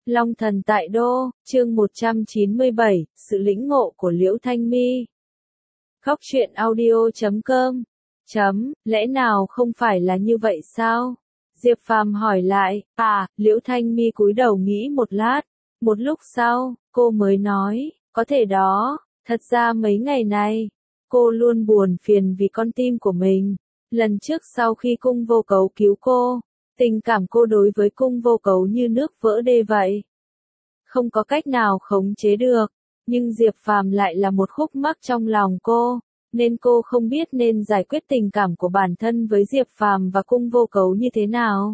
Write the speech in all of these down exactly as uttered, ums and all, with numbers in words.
Long thần tại đô, chương một trăm chín mươi bảy, sự lĩnh ngộ của Liễu Thanh My. Khóc chuyện audio chấm com. Chấm, lẽ nào không phải là như vậy sao? Diệp Phàm hỏi lại, à, Liễu Thanh My cúi đầu nghĩ một lát. Một lúc sau, cô mới nói, có thể đó, thật ra mấy ngày này, cô luôn buồn phiền vì con tim của mình. Lần trước sau khi Cung Vô Cấu cứu cô, tình cảm cô đối với Cung Vô Cấu như nước vỡ đê vậy. Không có cách nào khống chế được, nhưng Diệp Phàm lại là một khúc mắc trong lòng cô, nên cô không biết nên giải quyết tình cảm của bản thân với Diệp Phàm và Cung Vô Cấu như thế nào.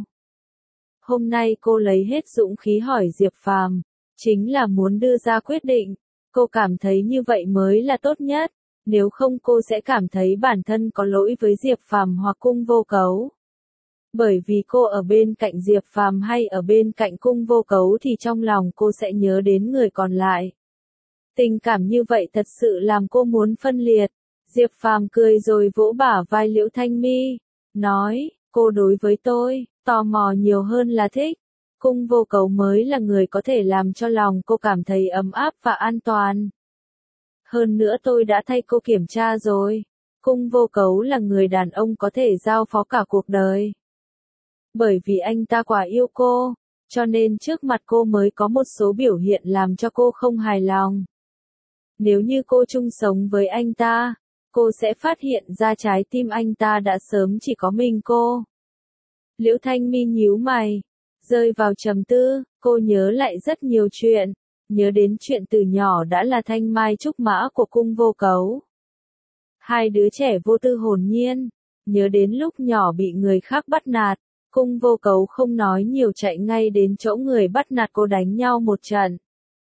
Hôm nay cô lấy hết dũng khí hỏi Diệp Phàm, chính là muốn đưa ra quyết định, cô cảm thấy như vậy mới là tốt nhất, nếu không cô sẽ cảm thấy bản thân có lỗi với Diệp Phàm hoặc Cung Vô Cấu. Bởi vì cô ở bên cạnh Diệp Phàm hay ở bên cạnh Cung Vô Cấu thì trong lòng cô sẽ nhớ đến người còn lại. Tình cảm như vậy thật sự làm cô muốn phân liệt. Diệp Phàm cười rồi vỗ bả vai Liễu Thanh My, nói, cô đối với tôi, tò mò nhiều hơn là thích. Cung Vô Cấu mới là người có thể làm cho lòng cô cảm thấy ấm áp và an toàn. Hơn nữa tôi đã thay cô kiểm tra rồi. Cung Vô Cấu là người đàn ông có thể giao phó cả cuộc đời. Bởi vì anh ta quá yêu cô, cho nên trước mặt cô mới có một số biểu hiện làm cho cô không hài lòng. Nếu như cô chung sống với anh ta, cô sẽ phát hiện ra trái tim anh ta đã sớm chỉ có mình cô. Liễu Thanh My nhíu mày, rơi vào trầm tư, cô nhớ lại rất nhiều chuyện, nhớ đến chuyện từ nhỏ đã là thanh mai trúc mã của Cung Vô Cấu. Hai đứa trẻ vô tư hồn nhiên, nhớ đến lúc nhỏ bị người khác bắt nạt. Cung Vô Cấu không nói nhiều chạy ngay đến chỗ người bắt nạt cô đánh nhau một trận.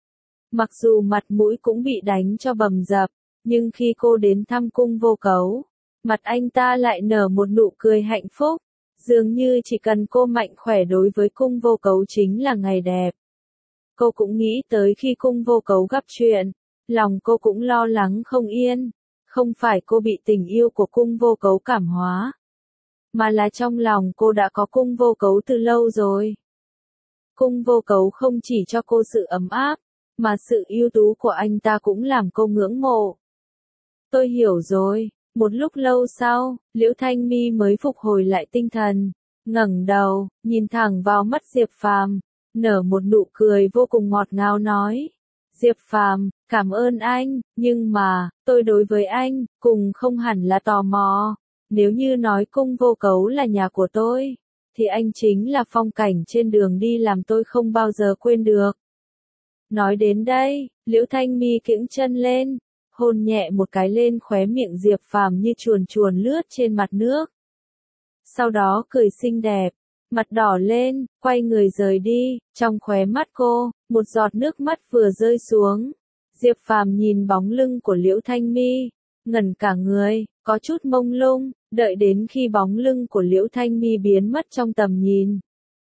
Mặc dù mặt mũi cũng bị đánh cho bầm dập, nhưng khi cô đến thăm Cung Vô Cấu, mặt anh ta lại nở một nụ cười hạnh phúc, dường như chỉ cần cô mạnh khỏe đối với Cung Vô Cấu chính là ngày đẹp. Cô cũng nghĩ tới khi Cung Vô Cấu gặp chuyện, lòng cô cũng lo lắng không yên, không phải cô bị tình yêu của Cung Vô Cấu cảm hóa, mà là trong lòng cô đã có Cung Vô Cấu từ lâu rồi. Cung Vô Cấu không chỉ cho cô sự ấm áp, mà sự ưu tú của anh ta cũng làm cô ngưỡng mộ. Tôi hiểu rồi. Một lúc lâu sau, Liễu Thanh My mới phục hồi lại tinh thần, ngẩng đầu, nhìn thẳng vào mắt Diệp Phàm, nở một nụ cười vô cùng ngọt ngào nói, Diệp Phàm, cảm ơn anh, nhưng mà, tôi đối với anh, cùng không hẳn là tò mò. Nếu như nói Cung Vô Cấu là nhà của tôi, thì anh chính là phong cảnh trên đường đi làm tôi không bao giờ quên được. Nói đến đây, Liễu Thanh My kiễng chân lên, hôn nhẹ một cái lên khóe miệng Diệp Phàm như chuồn chuồn lướt trên mặt nước. Sau đó cười xinh đẹp, mặt đỏ lên, quay người rời đi, trong khóe mắt cô, một giọt nước mắt vừa rơi xuống. Diệp Phàm nhìn bóng lưng của Liễu Thanh My, ngẩn cả người, có chút mông lung, đợi đến khi bóng lưng của Liễu Thanh My biến mất trong tầm nhìn.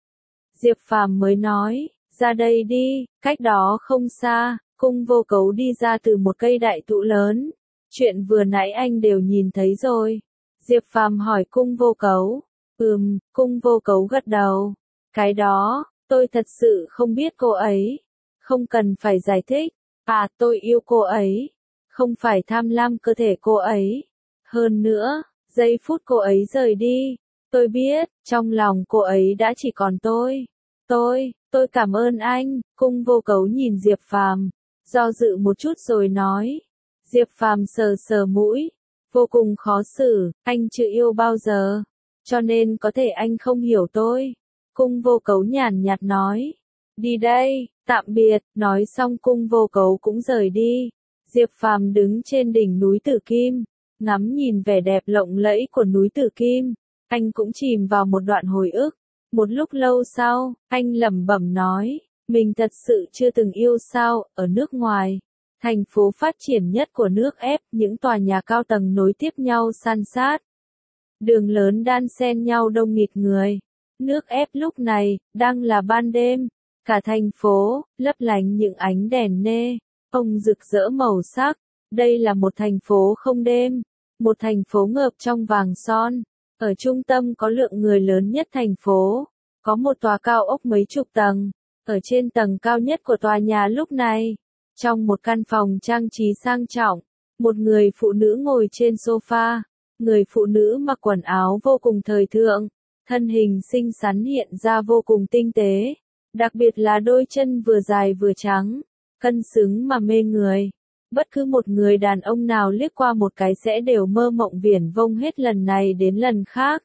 Diệp Phàm mới nói, ra đây đi, cách đó không xa, Cung Vô Cấu đi ra từ một cây đại thụ lớn. Chuyện vừa nãy anh đều nhìn thấy rồi. Diệp Phàm hỏi Cung Vô Cấu. Ừm, Cung Vô Cấu gật đầu. Cái đó, tôi thật sự không biết cô ấy. Không cần phải giải thích. À, tôi yêu cô ấy. Không phải tham lam cơ thể cô ấy. Hơn nữa, giây phút cô ấy rời đi, tôi biết, trong lòng cô ấy đã chỉ còn tôi. Tôi, tôi cảm ơn anh. Cung Vô Cấu nhìn Diệp Phàm, do dự một chút rồi nói. Diệp Phàm sờ sờ mũi, vô cùng khó xử, anh chưa yêu bao giờ, cho nên có thể anh không hiểu tôi. Cung Vô Cấu nhàn nhạt nói, đi đây, tạm biệt. Nói xong Cung Vô Cấu cũng rời đi. Diệp Phàm đứng trên đỉnh núi Tử Kim, ngắm nhìn vẻ đẹp lộng lẫy của núi Tử Kim, anh cũng chìm vào một đoạn hồi ức. Một lúc lâu sau, anh lẩm bẩm nói, mình thật sự chưa từng yêu sao. Ở nước ngoài, thành phố phát triển nhất của nước ép, những tòa nhà cao tầng nối tiếp nhau san sát. Đường lớn đan xen nhau đông nghịt người. Nước ép lúc này, đang là ban đêm. Cả thành phố, lấp lánh những ánh đèn nê, ông rực rỡ màu sắc. Đây là một thành phố không đêm. Một thành phố ngợp trong vàng son. Ở trung tâm có lượng người lớn nhất thành phố. Có một tòa cao ốc mấy chục tầng. Ở trên tầng cao nhất của tòa nhà lúc này, trong một căn phòng trang trí sang trọng, một người phụ nữ ngồi trên sofa. Người phụ nữ mặc quần áo vô cùng thời thượng, thân hình xinh xắn hiện ra vô cùng tinh tế, đặc biệt là đôi chân vừa dài vừa trắng, cân xứng mà mê người. Bất cứ một người đàn ông nào liếc qua một cái sẽ đều mơ mộng viển vông hết lần này đến lần khác.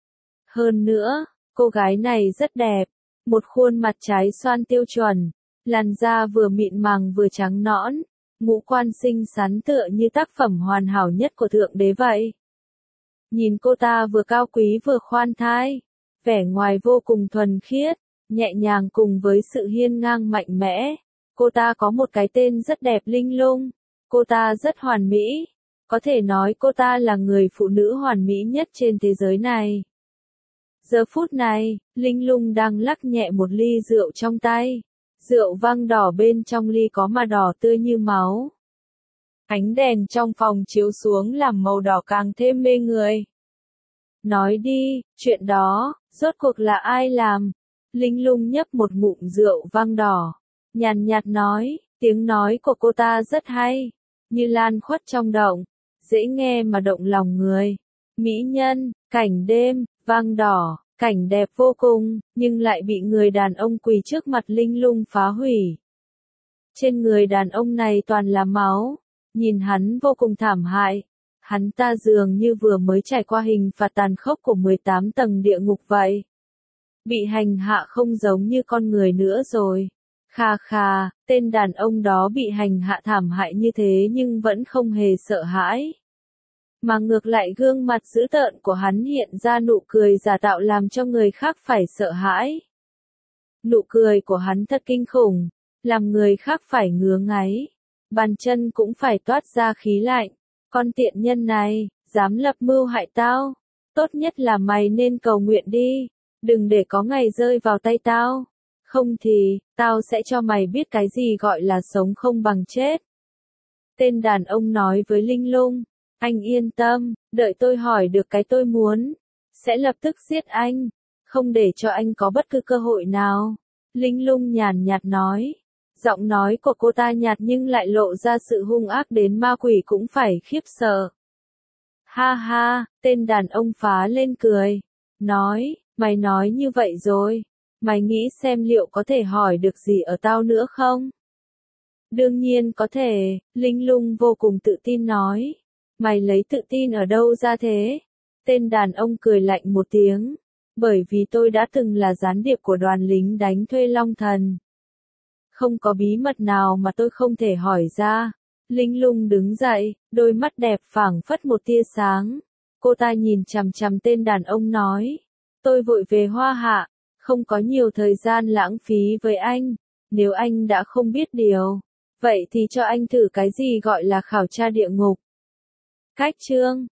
Hơn nữa, cô gái này rất đẹp, một khuôn mặt trái xoan tiêu chuẩn, làn da vừa mịn màng vừa trắng nõn, ngũ quan xinh xắn tựa như tác phẩm hoàn hảo nhất của Thượng Đế vậy. Nhìn cô ta vừa cao quý vừa khoan thai, vẻ ngoài vô cùng thuần khiết, nhẹ nhàng cùng với sự hiên ngang mạnh mẽ. Cô ta có một cái tên rất đẹp Linh Lung, cô ta rất hoàn mỹ, có thể nói cô ta là người phụ nữ hoàn mỹ nhất trên thế giới này. Giờ phút này, Linh Lung đang lắc nhẹ một ly rượu trong tay, rượu vang đỏ bên trong ly có mà đỏ tươi như máu. Ánh đèn trong phòng chiếu xuống làm màu đỏ càng thêm mê người. Nói đi, chuyện đó, rốt cuộc là ai làm? Linh Lung nhấp một ngụm rượu vang đỏ, nhàn nhạt nói, tiếng nói của cô ta rất hay, như lan khuất trong động, dễ nghe mà động lòng người. Mỹ nhân, cảnh đêm, vang đỏ, cảnh đẹp vô cùng, nhưng lại bị người đàn ông quỳ trước mặt Linh Lung phá hủy. Trên người đàn ông này toàn là máu. Nhìn hắn vô cùng thảm hại, hắn ta dường như vừa mới trải qua hình phạt tàn khốc của mười tám tầng địa ngục vậy. Bị hành hạ không giống như con người nữa rồi. Kha kha, tên đàn ông đó bị hành hạ thảm hại như thế nhưng vẫn không hề sợ hãi. Mà ngược lại gương mặt dữ tợn của hắn hiện ra nụ cười giả tạo làm cho người khác phải sợ hãi. Nụ cười của hắn thật kinh khủng, làm người khác phải ngứa ngáy. Bàn chân cũng phải toát ra khí lạnh. Con tiện nhân này, dám lập mưu hại tao. Tốt nhất là mày nên cầu nguyện đi. Đừng để có ngày rơi vào tay tao. Không thì, tao sẽ cho mày biết cái gì gọi là sống không bằng chết. Tên đàn ông nói với Linh Lung. Anh yên tâm, đợi tôi hỏi được cái tôi muốn. Sẽ lập tức giết anh. Không để cho anh có bất cứ cơ hội nào. Linh Lung nhàn nhạt nói. Giọng nói của cô ta nhạt nhưng lại lộ ra sự hung ác đến ma quỷ cũng phải khiếp sợ. Ha ha, tên đàn ông phá lên cười. Nói, mày nói như vậy rồi. Mày nghĩ xem liệu có thể hỏi được gì ở tao nữa không? Đương nhiên có thể, Linh Lung vô cùng tự tin nói. Mày lấy tự tin ở đâu ra thế? Tên đàn ông cười lạnh một tiếng. Bởi vì tôi đã từng là gián điệp của đoàn lính đánh thuê Long Thần. Không có bí mật nào mà tôi không thể hỏi ra. Linh Lung đứng dậy, đôi mắt đẹp phảng phất một tia sáng. Cô ta nhìn chằm chằm tên đàn ông nói. Tôi vội về Hoa Hạ, không có nhiều thời gian lãng phí với anh. Nếu anh đã không biết điều, vậy thì cho anh thử cái gì gọi là khảo tra địa ngục. Cách chương